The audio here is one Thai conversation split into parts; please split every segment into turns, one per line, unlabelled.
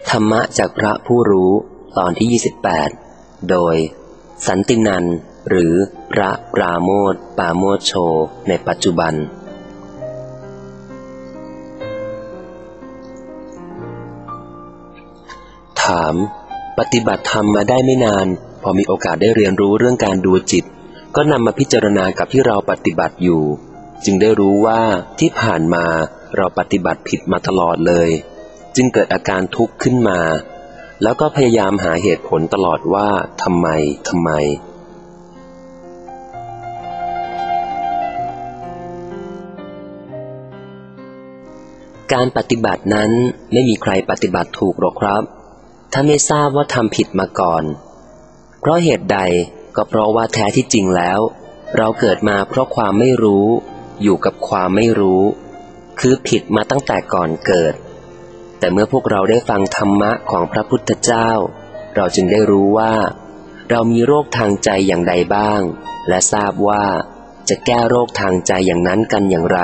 ธรรมะจากพระผู้รู้ตอนที่ 28 โดยสันตินันท์หรือพระปราโมทย์ปาโมทย์โชในปัจจุบันถามปฏิบัติธรรมมาได้ไม่นานพอมีโอกาสได้เรียนรู้เรื่องการดูจิตก็นำมาพิจารณากับที่เราปฏิบัติอยู่จึงได้รู้ว่าที่ผ่านมาเราปฏิบัติผิดมาตลอดเลยจึงเกิดอาการทุกข์ขึ้นมาแล้วก็พยายามหาเหตุผลตลอดว่าทำไมการปฏิบัตินั้นไม่มีใครปฏิบัติถูกหรอกครับถ้าไม่ทราบว่าทำผิดมาก่อนเพราะเหตุใดก็เพราะว่าแท้ที่จริงแล้วเราเกิดมาเพราะความไม่รู้อยู่กับความไม่รู้คือผิดมาตั้งแต่ก่อนเกิดแต่เมื่อพวกเราได้ฟังธรรมะของพระพุทธเจ้าเราจึงได้รู้ว่าเรามีโรคทางใจอย่างใดบ้างและทราบว่าจะแก้โรคทางใจอย่างนั้นกันอย่างไร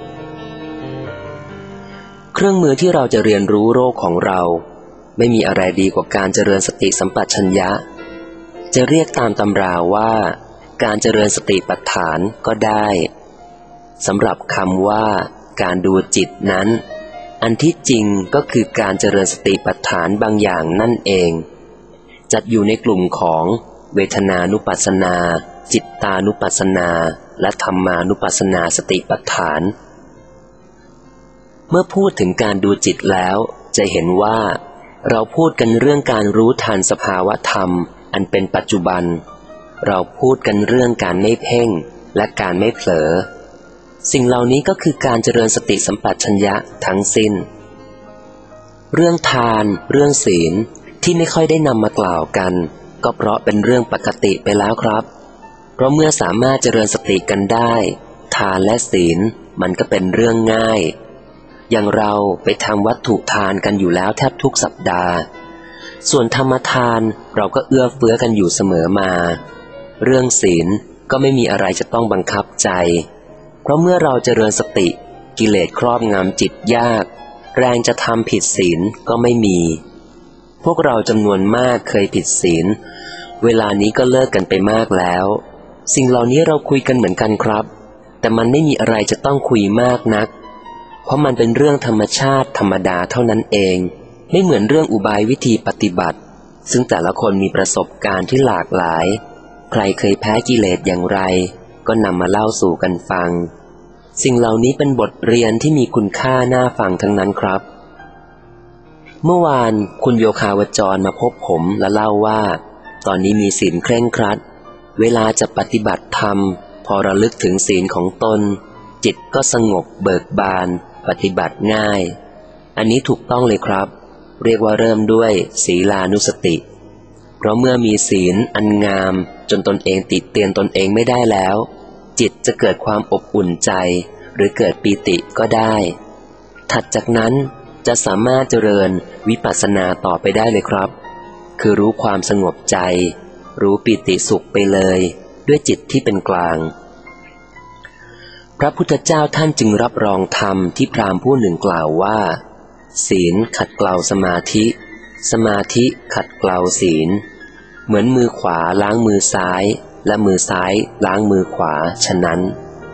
เครื่องมือที่เราจะเรียนรู้โรคของเราไม่มีอะไรดีกว่าการเจริญสติสัมปชัญญะจะเรียกตามตำราว่าการเจริญสติปัฏฐานก็ได้สำหรับคำว่าการดูจิตนั้นอันที่จริงก็คือการเจริญสติปัฏฐานบางอย่างนั่นเองจัดอยู่ในกลุ่มของเวทนานุปัสสนาจิตตานุปัสสนาและธรรมานุปัสสนาสติปัฏฐานเมื่อพูดถึงการดูจิตแล้วจะเห็นว่าเราพูดกันเรื่องการรู้ทันสภาวะธรรมอันเป็นปัจจุบันเราพูดกันเรื่องการไม่เพ่งและการไม่เผลอสิ่งเหล่านี้ก็คือการเจริญสติสัมปชัญญะทั้งสิ้นเรื่องทานเรื่องศีลที่ไม่ค่อยได้นำมากล่าวกันก็เพราะเป็นเรื่องปกติไปแล้วครับเพราะเมื่อสามารถเจริญสติกันได้ทานและศีลมันก็เป็นเรื่องง่ายอย่างเราไปทำวัตถุทานกันอยู่แล้วแทบทุกสัปดาห์ส่วนธรรมทานเราก็เอื้อเฟื้อกันอยู่เสมอมาเรื่องศีลก็ไม่มีอะไรจะต้องบังคับใจเพราะเมื่อเราเจริญสติกิเลสครอบงำจิตยากแรงจะทำผิดศีลก็ไม่มีพวกเราจำนวนมากเคยผิดศีลเวลานี้ก็เลิกกันไปมากแล้วสิ่งเหล่านี้เราคุยกันเหมือนกันครับแต่มันไม่มีอะไรจะต้องคุยมากนักเพราะมันเป็นเรื่องธรรมชาติธรรมดาเท่านั้นเองไม่เหมือนเรื่องอุบายวิธีปฏิบัติซึ่งแต่ละคนมีประสบการณ์ที่หลากหลายใครเคยแพ้กิเลสอย่างไรก็นำมาเล่าสู่กันฟังสิ่งเหล่านี้เป็นบทเรียนที่มีคุณค่าน่าฟังทั้งนั้นครับเมื่อวานคุณโยคาวจรมาพบผมและเล่าว่าตอนนี้มีศีลเคร่งครัดเวลาจะปฏิบัติธรรมพอระลึกถึงศีลของตนจิตก็สงบเบิกบานปฏิบัติง่ายอันนี้ถูกต้องเลยครับเรียกว่าเริ่มด้วยศีลานุสติเพราะเมื่อมีศีลอันงามจนตนเองติเตียนตนเองไม่ได้แล้วจิตจะเกิดความอบอุ่นใจหรือเกิดปีติก็ได้ถัดจากนั้นจะสามารถเจริญวิปัสสนาต่อไปได้เลยครับคือรู้ความสงบใจรู้ปีติสุขไปเลยด้วยจิตที่เป็นกลางพระพุทธเจ้าท่านจึงรับรองธรรมที่พราหมณ์ผู้หนึ่งกล่าวว่าศีลขัดเกลาสมาธิสมาธิขัดเกลาศีลเหมือนมือขวาล้างมือซ้ายและมือซ้ายล้างมือขวาฉะนั้น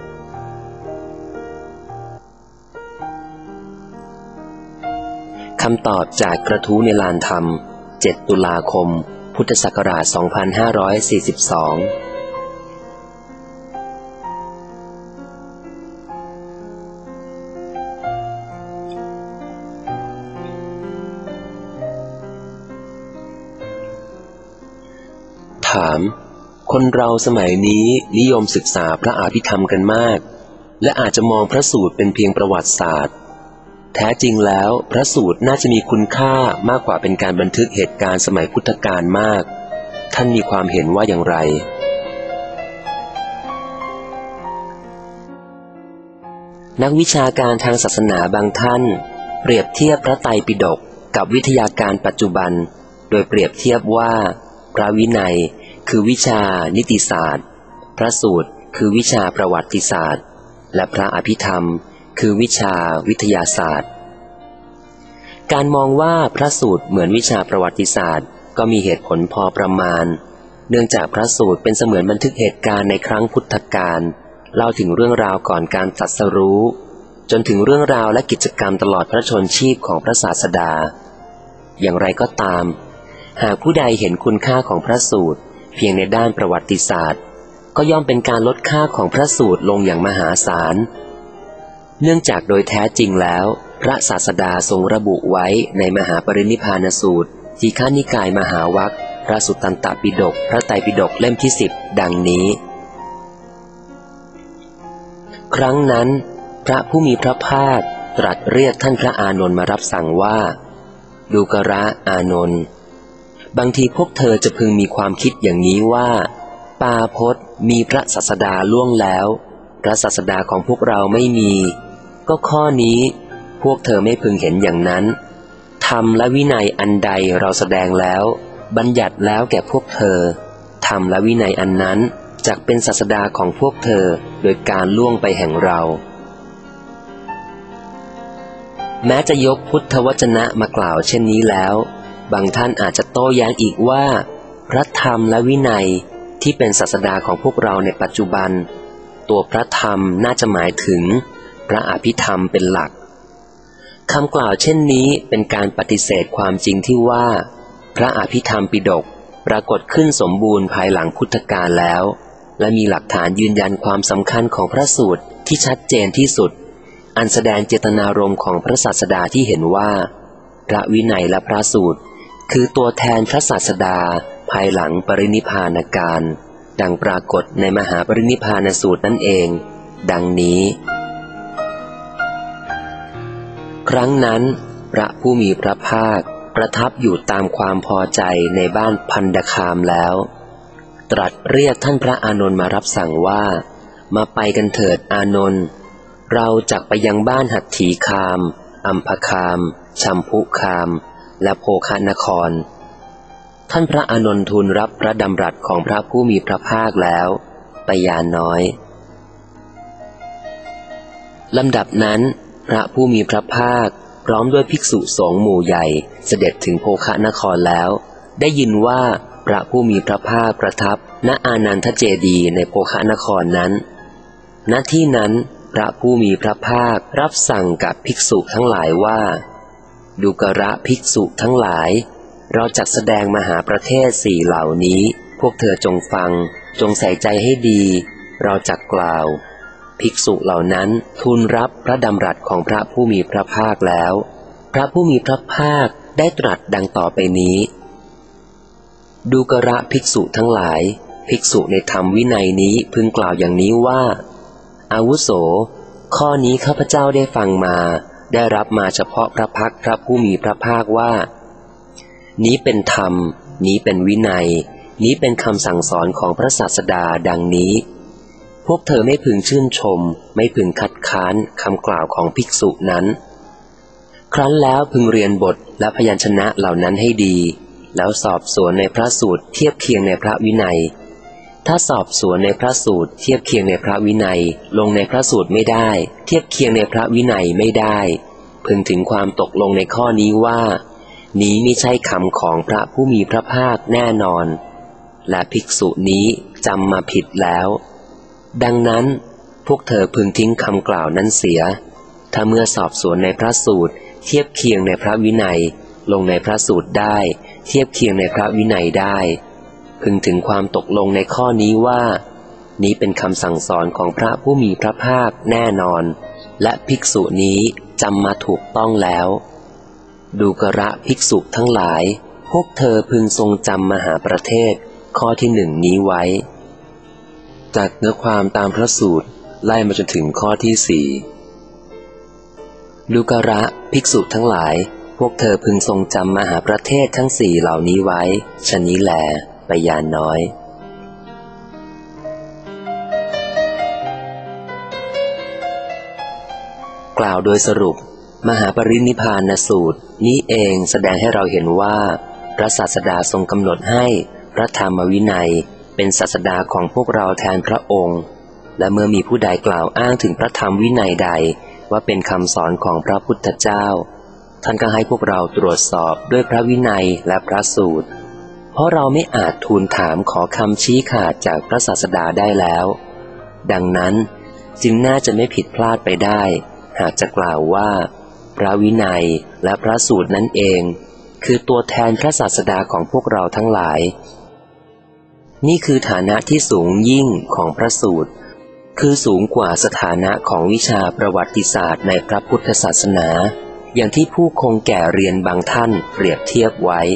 คำตอบจากกระทู้ในลานธรรม 7 ตุลาคม พุทธศักราช 2542ถามคนเราสมัยนี้นิยมศึกษาพระอภิธรรมกันมากและอาจจะมองพระสูตรเป็นเพียงประวัติศาสตร์แท้จริงแล้วพระสูตรน่าจะมีคุณค่ามากกว่าเป็นการบันทึกเหตุการณ์สมัยพุทธกาลมากท่านมีความเห็นว่าอย่างไรนักวิชาการทางศาสนาบางท่านเปรียบเทียบพระไตรปิฎกกับวิทยาการปัจจุบันโดยเปรียบเทียบว่าพระวินัยคือวิชานิติศาสตร์พระสูตรคือวิชาประวัติศาสตร์และพระอภิธรรมคือวิชาวิทยาศาสตร์การมองว่าพระสูตรเหมือนวิชาประวัติศาสตร์ก็มีเหตุผลพอประมาณเนื่องจากพระสูตรเป็นเสมือนบันทึกเหตุการณ์ในครั้งพุทธกาลเล่าถึงเรื่องราวก่อนการตรัสรู้จนถึงเรื่องราวและกิจกรรมตลอดพระชนชีพของพระศาสดาอย่างไรก็ตามหากผู้ใดเห็นคุณค่าของพระสูตรเพียงในด้านประวัติศาสตร์ก็ย่อมเป็นการลดค่าของพระสูตรลงอย่างมหาศาลเนื่องจากโดยแท้จริงแล้วพระศาสดาทรงระบุไว้ในมหาปรินิพพานสูตรทีฆนิกายมหาวรรคพระสุตตันตปิฎกพระไตรปิฎกเล่มที่10ดังนี้ครั้งนั้นพระผู้มีพระภาคตรัสเรียกท่านพระอานนท์มารับสั่งว่าดูกระอานนท์บางทีพวกเธอจะพึงมีความคิดอย่างนี้ว่าปาพจน์มีพระศาสดาล่วงแล้วพระศาสดาของพวกเราไม่มีก็ข้อนี้พวกเธอไม่พึงเห็นอย่างนั้นธรรมและวินัยอันใดเราแสดงแล้วบัญญัติแล้วแก่พวกเธอธรรมและวินัยอันนั้นจักเป็นศาสดาของพวกเธอโดยการล่วงไปแห่งเราแม้จะยกพุทธวจนะมากล่าวเช่นนี้แล้วบางท่านอาจจะโต้แย้งอีกว่าพระธรรมและวินัยที่เป็นศาสดาของพวกเราในปัจจุบันตัวพระธรรมน่าจะหมายถึงพระอภิธรรมเป็นหลักคำกล่าวเช่นนี้เป็นการปฏิเสธความจริงที่ว่าพระอภิธรรมปิฎกปรากฏขึ้นสมบูรณ์ภายหลังพุทธกาลแล้วและมีหลักฐานยืนยันความสำคัญของพระสูตรที่ชัดเจนที่สุดอันแสดงเจตนารมณ์ของพระศาสดาที่เห็นว่าพระวินัยและพระสูตรคือตัวแทนพระศาสดาภายหลังปรินิพพานการดังปรากฏในมหาปรินิพพานสูตรนั่นเองดังนี้ครั้งนั้นพระผู้มีพระภาคประทับอยู่ตามความพอใจในบ้านพันดคามแล้วตรัสเรียกท่านพระอานนท์มารับสั่งว่ามาไปกันเถิดอานนท์เราจักไปยังบ้านหัตถีคามอัมพคามชัมพุคามและโภคนครท่านพระอานนท์ทูลรับพระดำรัสของพระผู้มีพระภาคแล้วไปยานน้อยลำดับนั้นพระผู้มีพระภาคพร้อมด้วยภิกษุสงฆ์หมู่ใหญ่เสด็จถึงโภคนครแล้วได้ยินว่าพระผู้มีพระภาคประทับณอานันทเจดีย์ในโภคนครนั้นณที่นั้นพระผู้มีพระภาครับสั่งกับภิกษุทั้งหลายว่าดูกระภิกษุทั้งหลายเราจักแสดงมหาประเทศ4เหล่านี้พวกเธอจงฟังจงใส่ใจให้ดีเราจักกล่าวภิกษุเหล่านั้นทูลรับพระดำรัสของพระผู้มีพระภาคแล้วพระผู้มีพระภาคได้ตรัสดังต่อไปนี้ดูกระภิกษุทั้งหลายภิกษุในธรรมวินัยนี้พึงกล่าวอย่างนี้ว่าอาวุโสข้อนี้ข้าพเจ้าได้ฟังมาได้รับมาเฉพาะพระพักตร์พระผู้มีพระภาคว่านี้เป็นธรรมนี้เป็นวินัยนี้เป็นคำสั่งสอนของพระศาสดาดังนี้พวกเธอไม่พึงชื่นชมไม่พึงคัดค้านคำกล่าวของภิกษุนั้นครั้นแล้วพึงเรียนบทและพยัญชนะเหล่านั้นให้ดีแล้วสอบสวนในพระสูตรเทียบเคียงในพระวินัยถ้าสอบสวนในพระสูตรเทียบเคียงในพระวินัยลงในพระสูตรไม่ได้เทียบเคียงในพระวินัยไม่ได้พึงถึงความตกลงในข้อนี้ว่านี้ไม่ใช่คำของพระผู้มีพระภาคแน่นอนและภิกษุนี้จำมาผิดแล้วดังนั้นพวกเธอพึงทิ้งคำกล่าวนั้นเสียถ้าเมื่อสอบสวนในพระสูตรเทียบเคียงในพระวินัยลงในพระสูตรได้เทียบเคียงในพระวินัยได้พึงถึงความตกลงในข้อนี้ว่านี้เป็นคำสั่งสอนของพระผู้มีพระภาคแน่นอนและภิกษุนี้จำมาถูกต้องแล้วดูกระภิกษุทั้งหลายพวกเธอพึงทรงจำมหาประเทศข้อที่1นี้ไว้จากเนื้อความตามพระสูตรไล่มาจนถึงข้อที่4ดูกระภิกษุทั้งหลายพวกเธอพึงทรงจำมหาประเทศทั้ง4เหล่านี้ไว้ฉะนี้แลไปยานน้อยกล่าวโดยสรุปมหาปรินิพพานสูตรนี้เองแสดงให้เราเห็นว่าพระศาสดาทรงกำหนดให้พระธรรมวินัยเป็นศาสดาของพวกเราแทนพระองค์และเมื่อมีผู้ใดกล่าวอ้างถึงพระธรรมวินัยใดว่าเป็นคำสอนของพระพุทธเจ้าท่านก็ให้พวกเราตรวจสอบด้วยพระวินัยและพระสูตรเพราะเราไม่อาจทูลถามขอคำชี้ขาดจากพระศาสดาได้แล้วดังนั้นจึงน่าจะไม่ผิดพลาดไปได้หากจะกล่าวว่าพระวินัยและพระสูตรนั่นเองคือตัวแทนพระศาสดาของพวกเราทั้งหลายนี่คือฐานะที่สูงยิ่งของพระสูตรคือสูงกว่าสถานะของวิชาประวัติศาสตร์ในพระพุทธศาสนาอย่างที่ผู้คงแก่เรียนบางท่านเปรียบเทียบไว้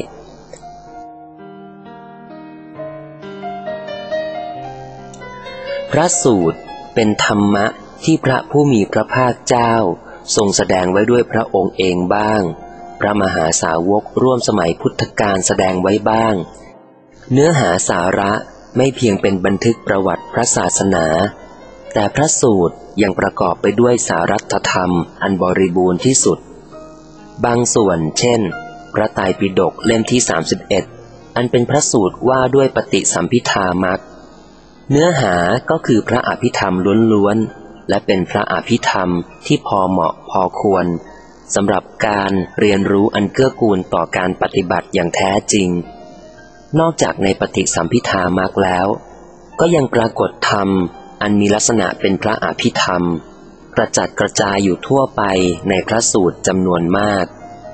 พระสูตรเป็นธรรมะที่พระผู้มีพระภาคเจ้าทรงแสดงไว้ด้วยพระองค์เองบ้างพระมหาสาวกร่วมสมัยพุทธกาลแสดงไว้บ้างเนื้อหาสาระไม่เพียงเป็นบันทึกประวัติพระศาสนาแต่พระสูตรยังประกอบไปด้วยสารัตธรรมอันบริบูรณ์ที่สุดบางส่วนเช่นพระไตรปิฎกเล่มที่31อันเป็นพระสูตรว่าด้วยปฏิสัมภิทามรรคเนื้อหาก็คือพระอภิธรรมล้วนๆและเป็นพระอภิธรรมที่พอเหมาะพอควรสำหรับการเรียนรู้อันเกื้อกูลต่อการปฏิบัติอย่างแท้จริงนอกจากในปฏิสัมภิทามรรคแล้วก็ยังปรากฏธรรมอันมีลักษณะเป็นพระอภิธรรมกระจัดกระจายอยู่ทั่วไปในพระสูตรจำนวนมาก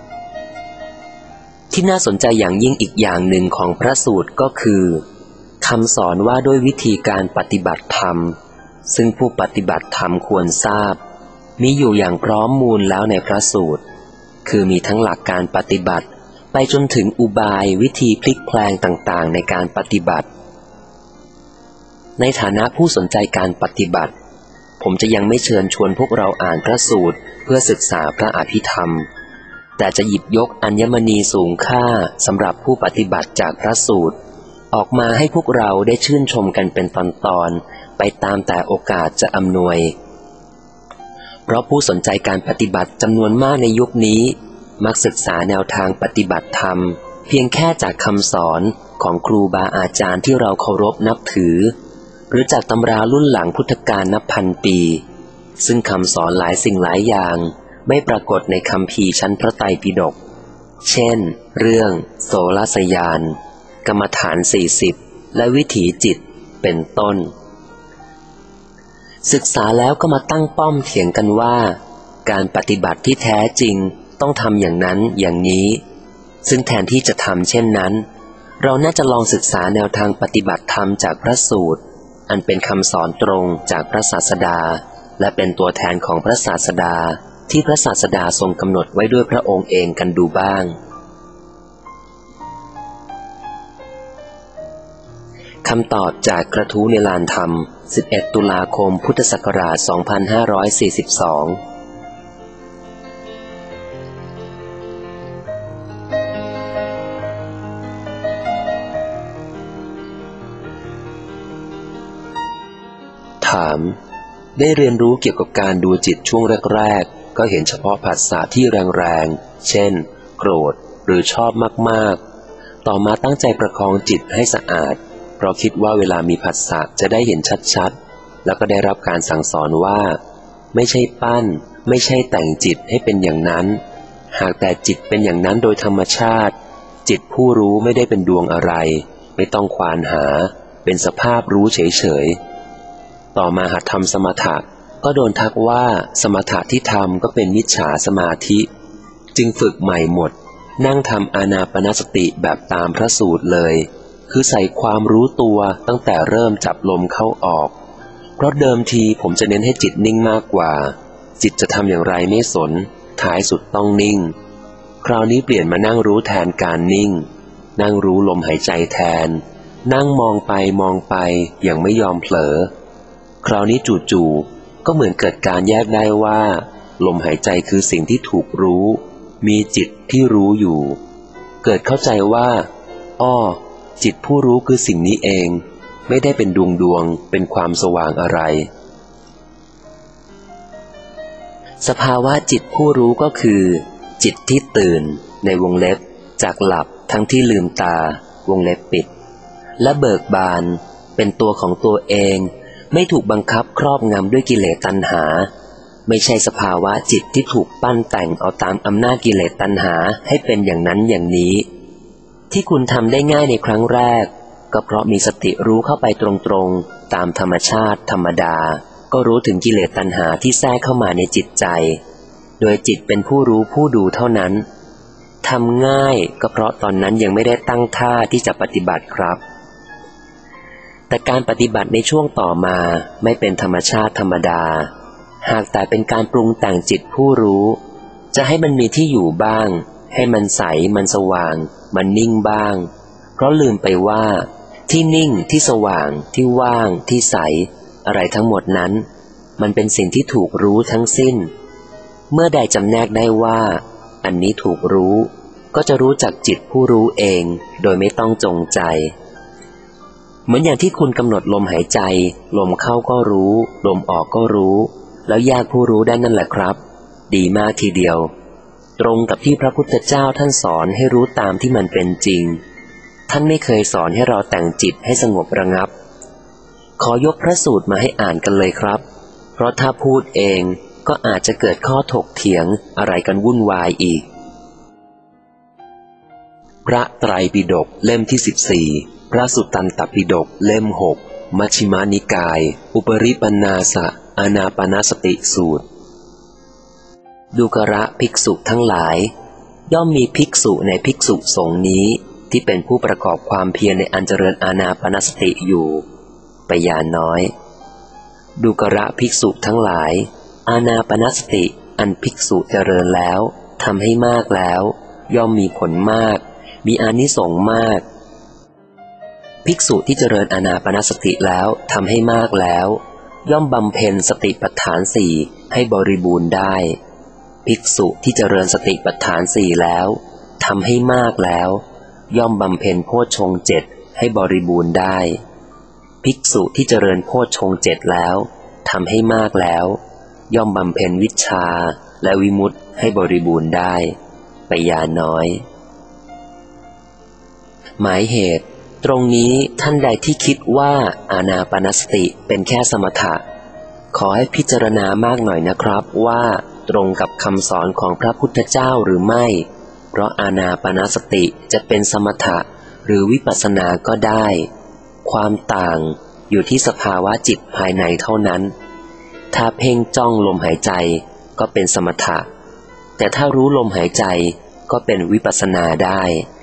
ที่น่าสนใจอย่างยิ่งอีกอย่างหนึ่งของพระสูตรก็คือคำสอนว่าด้วยวิธีการปฏิบัติธรรมซึ่งผู้ปฏิบัติธรรมควรทราบมีอยู่อย่างพร้อมมูลแล้วในพระสูตรคือมีทั้งหลักการปฏิบัติไปจนถึงอุบายวิธีพลิกแพลงต่างๆในการปฏิบัติในฐานะผู้สนใจการปฏิบัติผมจะยังไม่เชิญชวนพวกเราอ่านพระสูตรเพื่อศึกษาพระอภิธรรมแต่จะหยิบยกอัญมณีสูงค่าสำหรับผู้ปฏิบัติจากพระสูตรออกมาให้พวกเราได้ชื่นชมกันเป็นตอนๆไปตามแต่โอกาสจะอำนวยเพราะผู้สนใจการปฏิบัติจำนวนมากในยุคนี้มักศึกษาแนวทางปฏิบัติธรรมเพียงแค่จากคำสอนของครูบาอาจารย์ที่เราเคารพนับถือหรือจากตำรารุ่นหลังพุทธกาลนับพันปีซึ่งคำสอนหลายสิ่งหลายอย่างไม่ปรากฏในคัมภีร์ชั้นพระไตรปิฎกเช่นเรื่องโสรสยานกรรมฐาน40และวิถีจิตเป็นต้นศึกษาแล้วก็มาตั้งป้อมเถียงกันว่าการปฏิบัติที่แท้จริงต้องทำอย่างนั้นอย่างนี้ซึ่งแทนที่จะทำเช่นนั้นเราน่าจะลองศึกษาแนวทางปฏิบัติธรรมจากพระสูตรอันเป็นคำสอนตรงจากพระศาสดาและเป็นตัวแทนของพระศาสดาที่พระศาสดาทรงกำหนดไว้ด้วยพระองค์เองกันดูบ้างคำตอบจากกระทู้ในลานธรรม11 ตุลาคมพุทธศักราช 2542ถามได้เรียนรู้เกี่ยวกับการดูจิตช่วงแรกๆก็เห็นเฉพาะผัสสะที่แรงๆเช่นโกรธหรือชอบมากๆต่อมาตั้งใจประคองจิตให้สะอาดเพราะคิดว่าเวลามีผัสสะจะได้เห็นชัดๆแล้วก็ได้รับการสั่งสอนว่าไม่ใช่ปั้นไม่ใช่แต่งจิตให้เป็นอย่างนั้นหากแต่จิตเป็นอย่างนั้นโดยธรรมชาติจิตผู้รู้ไม่ได้เป็นดวงอะไรไม่ต้องควานหาเป็นสภาพรู้เฉยๆต่อมาหัดทำสมถะก็โดนทักว่าสมถะที่ทำก็เป็นมิจฉาสมาธิจึงฝึกใหม่หมดนั่งทำอานาปานสติแบบตามพระสูตรเลยคือใส่ความรู้ตัวตั้งแต่เริ่มจับลมเข้าออกเพราะเดิมทีผมจะเน้นให้จิตนิ่งมากกว่าจิตจะทำอย่างไรไม่สนท้ายสุดต้องนิ่งคราวนี้เปลี่ยนมานั่งรู้แทนการนิ่งนั่งรู้ลมหายใจแทนนั่งมองไปมองไปอย่างไม่ยอมเผลอคราวนี้จู่ๆก็เหมือนเกิดการแยกได้ว่าลมหายใจคือสิ่งที่ถูกรู้มีจิตที่รู้อยู่เกิดเข้าใจว่าอ้อจิตผู้รู้คือสิ่งนี้เองไม่ได้เป็นดวงเป็นความสว่างอะไรสภาวะจิตผู้รู้ก็คือจิตที่ตื่นในวงเล็บจากหลับทั้งที่ลืมตาวงเล็บปิดและเบิกบานเป็นตัวของตัวเองไม่ถูกบังคับครอบงำด้วยกิเลสตัณหาไม่ใช่สภาวะจิตที่ถูกปั้นแต่งเอาตามอำนาจกิเลสตัณหาให้เป็นอย่างนั้นอย่างนี้ที่คุณทำได้ง่ายในครั้งแรกก็เพราะมีสติรู้เข้าไปตรงๆตามธรรมชาติธรรมดาก็รู้ถึงกิเลสตัณหาที่แทรกเข้ามาในจิตใจโดยจิตเป็นผู้รู้ผู้ดูเท่านั้นทำง่ายก็เพราะตอนนั้นยังไม่ได้ตั้งท่าที่จะปฏิบัติครับแต่การปฏิบัติในช่วงต่อมาไม่เป็นธรรมชาติธรรมดาหากแต่เป็นการปรุงแต่งจิตผู้รู้จะให้มันมีที่อยู่บ้างให้มันใสมันสว่างมันนิ่งบ้างเพราะลืมไปว่าที่นิ่งที่สว่างที่ว่างที่ใสอะไรทั้งหมดนั้นมันเป็นสิ่งที่ถูกรู้ทั้งสิ้นเมื่อใดจำแนกได้ว่าอันนี้ถูกรู้ก็จะรู้จักจิตผู้รู้เองโดยไม่ต้องจงใจเหมือนอย่างที่คุณกำหนดลมหายใจลมเข้าก็รู้ลมออกก็รู้แล้วแยกผู้รู้ได้นั่นแหละครับดีมากทีเดียวตรงกับที่พระพุทธเจ้าท่านสอนให้รู้ตามที่มันเป็นจริงท่านไม่เคยสอนให้เราแต่งจิตให้สงบระงับขอยกพระสูตรมาให้อ่านกันเลยครับเพราะถ้าพูดเองก็อาจจะเกิดข้อถกเถียงอะไรกันวุ่นวายอีกพระไตรปิฎกเล่มที่14พระสุตตันตปิฎกเล่ม6มัชฌิมานิกายอุปริปันนาสะอานาปานสติสูตรดูกระภิกษุทั้งหลายย่อมมีภิกษุในภิกษุสงฆ์นี้ที่เป็นผู้ประกอบความเพียรในอันเจริญอานาปานสติอยู่ไปอย่าน้อยดูกระภิกษุทั้งหลายอานาปานสติอันภิกษุเจริญแล้วทำให้มากแล้วย่อมมีผลมากมีอานิสงส์มากภิกษุที่เจริญอานาปานสติแล้วทำให้มากแล้วย่อมบำเพ็ญสติปัฏฐานสี่ให้บริบูรณ์ได้ภิกษุที่เจริญสติปัฏฐานสี่แล้วทำให้มากแล้วย่อมบำเพ็ญโพชฌงค์เจ็ดให้บริบูรณ์ได้ภิกษุที่เจริญโพชฌงค์เจ็ดแล้วทำให้มากแล้วย่อมบำเพ็ญวิชชาและวิมุตติให้บริบูรณ์ได้ไปอย่าน้อยหมายเหตุตรงนี้ท่านใดที่คิดว่าอานาปานสติเป็นแค่สมถะขอให้พิจารณามากหน่อยนะครับว่าตรงกับคำสอนของพระพุทธเจ้าหรือไม่เพราะอานาปานสติจะเป็นสมถะหรือวิปัสสนาก็ได้ความต่างอยู่ที่สภาวะจิตภายในเท่านั้นถ้าเพ่งจ้องลมหายใจก็เป็นสมถะแต่ถ้ารู้ลมหายใจก็เป็นวิปัสสนาได้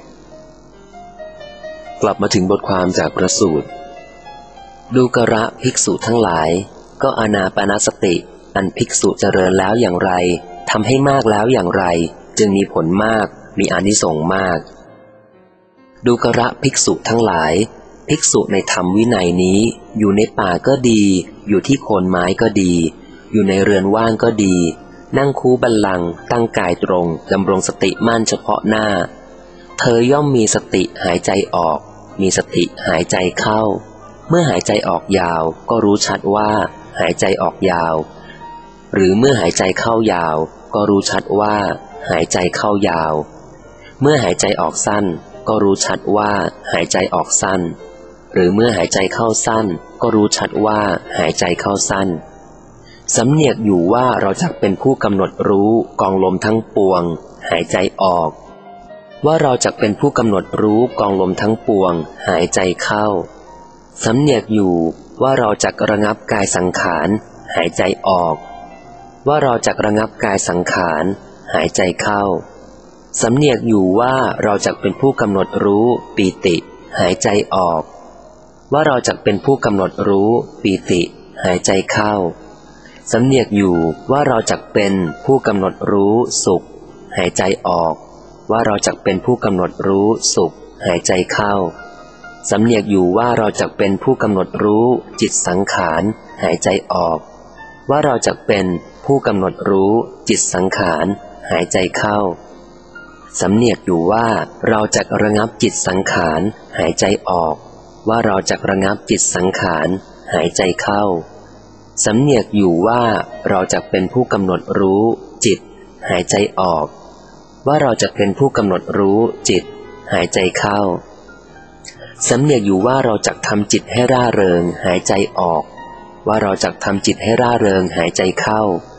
กลับมาถึงบทความจากพระสูตรดูกระภิกษุทั้งหลายก็อานาปานสติอันภิกษุเจริญแล้วอย่างไรทำให้มากแล้วอย่างไรจึงมีผลมากมีอานิสงส์มากดูกระภิกษุทั้งหลายภิกษุในธรรมวินัยนี้อยู่ในป่าก็ดีอยู่ที่โคนไม้ก็ดีอยู่ในเรือนว่างก็ดีนั่งคูบัลลังก์ตั้งกายตรงดำรงสติมั่นเฉพาะหน้าเธอย่อมมีสติหายใจออกมีสติหายใจเข้าเมื่อหายใจออกยาวก็รู้ชัดว่าหายใจออกยาวหรือเมื่อหายใจเข้ายาวก็รู้ชัดว่าหายใจเข้ายาวเมื่อหายใจออกสั้นก็รู้ชัดว่าหายใจออกสั้นหรือเมื่อหายใจเข้าสั้นก็รู้ชัดว่าหายใจเข้าสั้นสำเนียกอยู่ว่าเราจักเป็นผู้กำหนดรู้กองลมทั้งปวงหายใจออกว่าเราจักเป็นผู้กำหนดรู้กองลมทั้งปวงหายใจเข้าสำเนียกอยู่ว่าเราจักระงับกายสังขารหายใจออกว่าเราจักระงับกายสังขารหายใจเข้าสำเนียกอยู่ว่าเราจักเป็นผู้กำหนดรู้ปีติหายใจออกว่าเราจักเป็นผู้กำหนดรู้ปีติหายใจเข้าสำเนียกอยู่ว่าเราจักเป็นผู้กำหนดรู้สุขหายใจออกว่าเราจักเป็นผู้กำหนดรู้สุขหายใจเข้าสำเนียกอยู่ว่าเราจักเป็นผู้กำหนดรู้จิตสังขารหายใจออกว่าเราจักเป็นผู้กำหนดรู้จิตสังขารหายใจเข้าสำเนียกอยู่ว่าเราจักระงับจิตสังขารหายใจออกว่าเราจักระงับจิตสังขารหายใจเข้าสำเนียกอยู่ว่าเราจักเป็นผู้กำหนดรู้จิตหายใจออกว่าเราจักเป็นผู้กำหนดรู้จิตหายใจเข้าสำเนียกอยู่ว่าเราจักทำจิตให้ร่าเริงหายใจออกว่าเราจักทำจิตให้ร่าเริงหายใจเข้า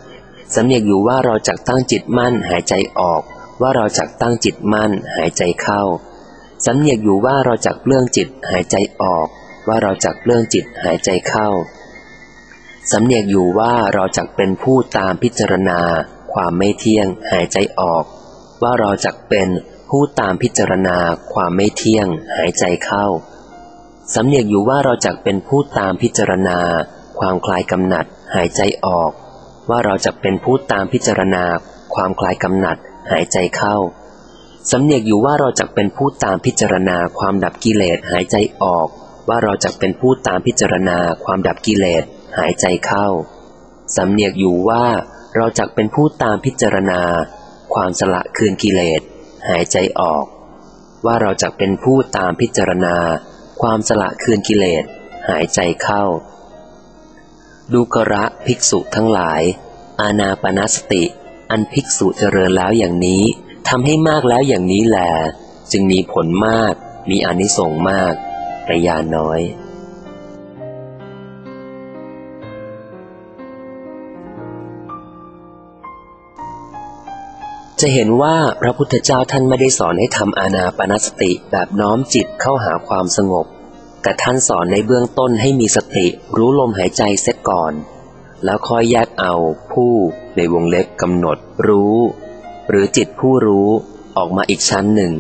สำเนียกอยู่ว่าเราจักตั้งจิตมั่นหายใจออกว่าเราจักตั้งจิตมั่นหายใจเข้าสำเนียกอยู่ว่าเราจักเปลื้องจิตหายใจออกว่าเราจักเปลื้องจิตหายใจเข้าสำเนียกอยู่ว่าเราจักเป็นผู้ตามพิจารณาความไม่เที่ยงหายใจออกว่าเราจักเป็นผู้ตามพิจารณาความไม่เที่ยงหายใจเข้าสำเนียกอยู่ว่าเราจักเป็นผู้ตามพิจารณาความคลายกำหนัดหายใจออกว่าเราจักเป็นผู้ตามพิจารณาความคลายกำหนัดหายใจเข้าสำเนียกอยู่ว่าเราจักเป็นผู้ตามพิจารณาความดับกิเลสหายใจออกว่าเราจักเป็นผู้ตามพิจารณาความดับกิเลสหายใจเข้าสำเนียกอยู่ว่าเราจักเป็นผู้ตามพิจารณาความสละคืนกิเลสหายใจออกว่าเราจักเป็นผู้ตามพิจารณาความสละคืนกิเลสหายใจเข้าดูกระภิกษุทั้งหลายอานาปานสติอันภิกษุเจริญแล้วอย่างนี้ทำให้มากแล้วอย่างนี้แลจึงมีผลมากมีอานิสงส์มากประยาน้อยจะเห็นว่าพระพุทธเจ้าท่านไม่ได้สอนให้ทำอานาปานสติแบบน้อมจิตเข้าหาความสงบแต่ท่านสอนในเบื้องต้นให้มีสติรู้ลมหายใจเสียก่อนแล้วค่อยแยกเอาผู้ในวงเล็บกำหนดรู้หรือจิตผู้รู้ออกมาอีกชั้นหนึ่ง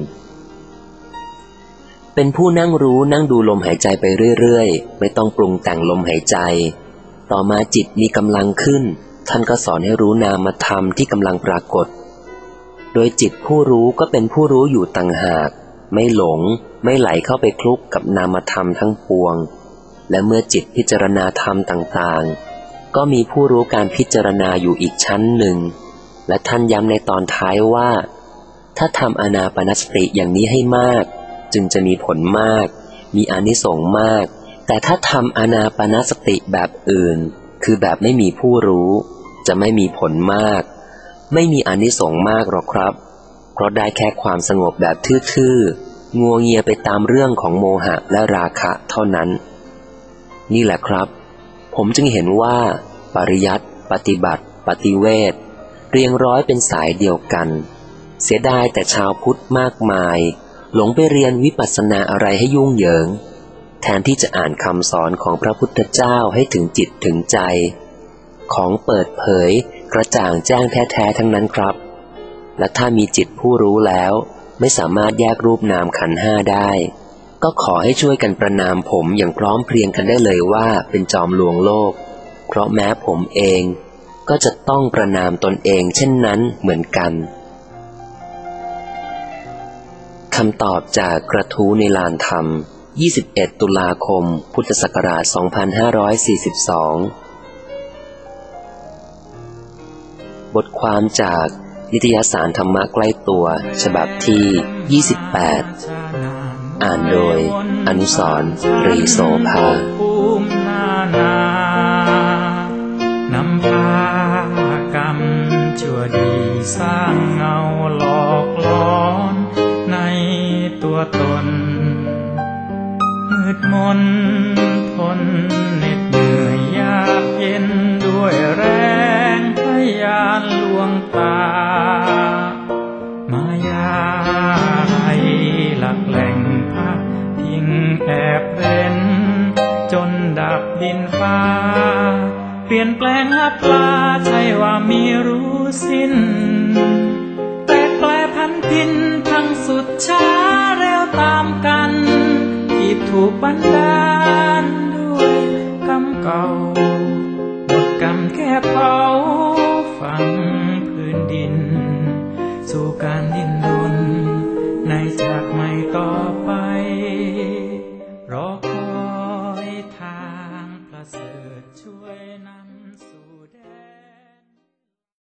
เป็นผู้นั่งรู้นั่งดูลมหายใจไปเรื่อยๆไม่ต้องปรุงแต่งลมหายใจต่อมาจิตมีกำลังขึ้นท่านก็สอนให้รู้นามธรรมที่กำลังปรากฏโดยจิตผู้รู้ก็เป็นผู้รู้อยู่ต่างหากไม่หลงไม่ไหลเข้าไปคลุกกับนามธรรมทั้งปวงและเมื่อจิตพิจารณาธรรมต่างๆก็มีผู้รู้การพิจารณาอยู่อีกชั้นหนึ่งและท่านย้ำในตอนท้ายว่าถ้าทำอานาปานสติอย่างนี้ให้มากจึงจะมีผลมากมีอานิสงส์มากแต่ถ้าทำอานาปานสติแบบอื่นคือแบบไม่มีผู้รู้จะไม่มีผลมากไม่มีอานิสงส์มากหรอกครับเพราะได้แค่ความสงบแบบทื่อๆงัวเงียไปตามเรื่องของโมหะและราคะเท่านั้นนี่แหละครับผมจึงเห็นว่าปริยัติปฏิบัติปฏิเวทเรียงร้อยเป็นสายเดียวกันเสียดายแต่ชาวพุทธมากมายหลงไปเรียนวิปัสสนาอะไรให้ยุ่งเหยิงแทนที่จะอ่านคำสอนของพระพุทธเจ้าให้ถึงจิตถึงใจของเปิดเผยกระจ่างแจ้งแท้ๆทั้งนั้นครับและถ้ามีจิตผู้รู้แล้วไม่สามารถแยกรูปนามขันธ์ห้าได้ก็ขอให้ช่วยกันประณามผมอย่างพร้อมเพรียงกันได้เลยว่าเป็นจอมลวงโลกเพราะแม้ผมเองก็จะต้องประณามตนเองเช่นนั้นเหมือนกันคำตอบจากกระทู้ในลานธรรม 21 ตุลาคม พุทธศักราช 2542 บทความจากนิตยสารธรรมะใกล้ตัวฉบับที่ 28 อ่านโดยอนุสรณ์ ตรีโสภานำพากรรมชั่วดีสร้างเงาหลอกล้อนในตัวตนมืดมนทนเหน็ดเหนื่อยยากเย็นด้วยแรงพยานลวงตามายาให้หลักแหล่งพักพิงแอบเร้นจนดับดินฟ้าเปลี่ยนแปลงหักปลาใช่ว่ามีรู้สิ้นแต่แปลพันพินทั้งสุดช้าเร็วตามกันที่ถูกบันดาลด้วยกรรมเก่าหมดกรรมแค่เผาฝังพื้นดินสู่การดิ้นรนในจากไม่ต่อไป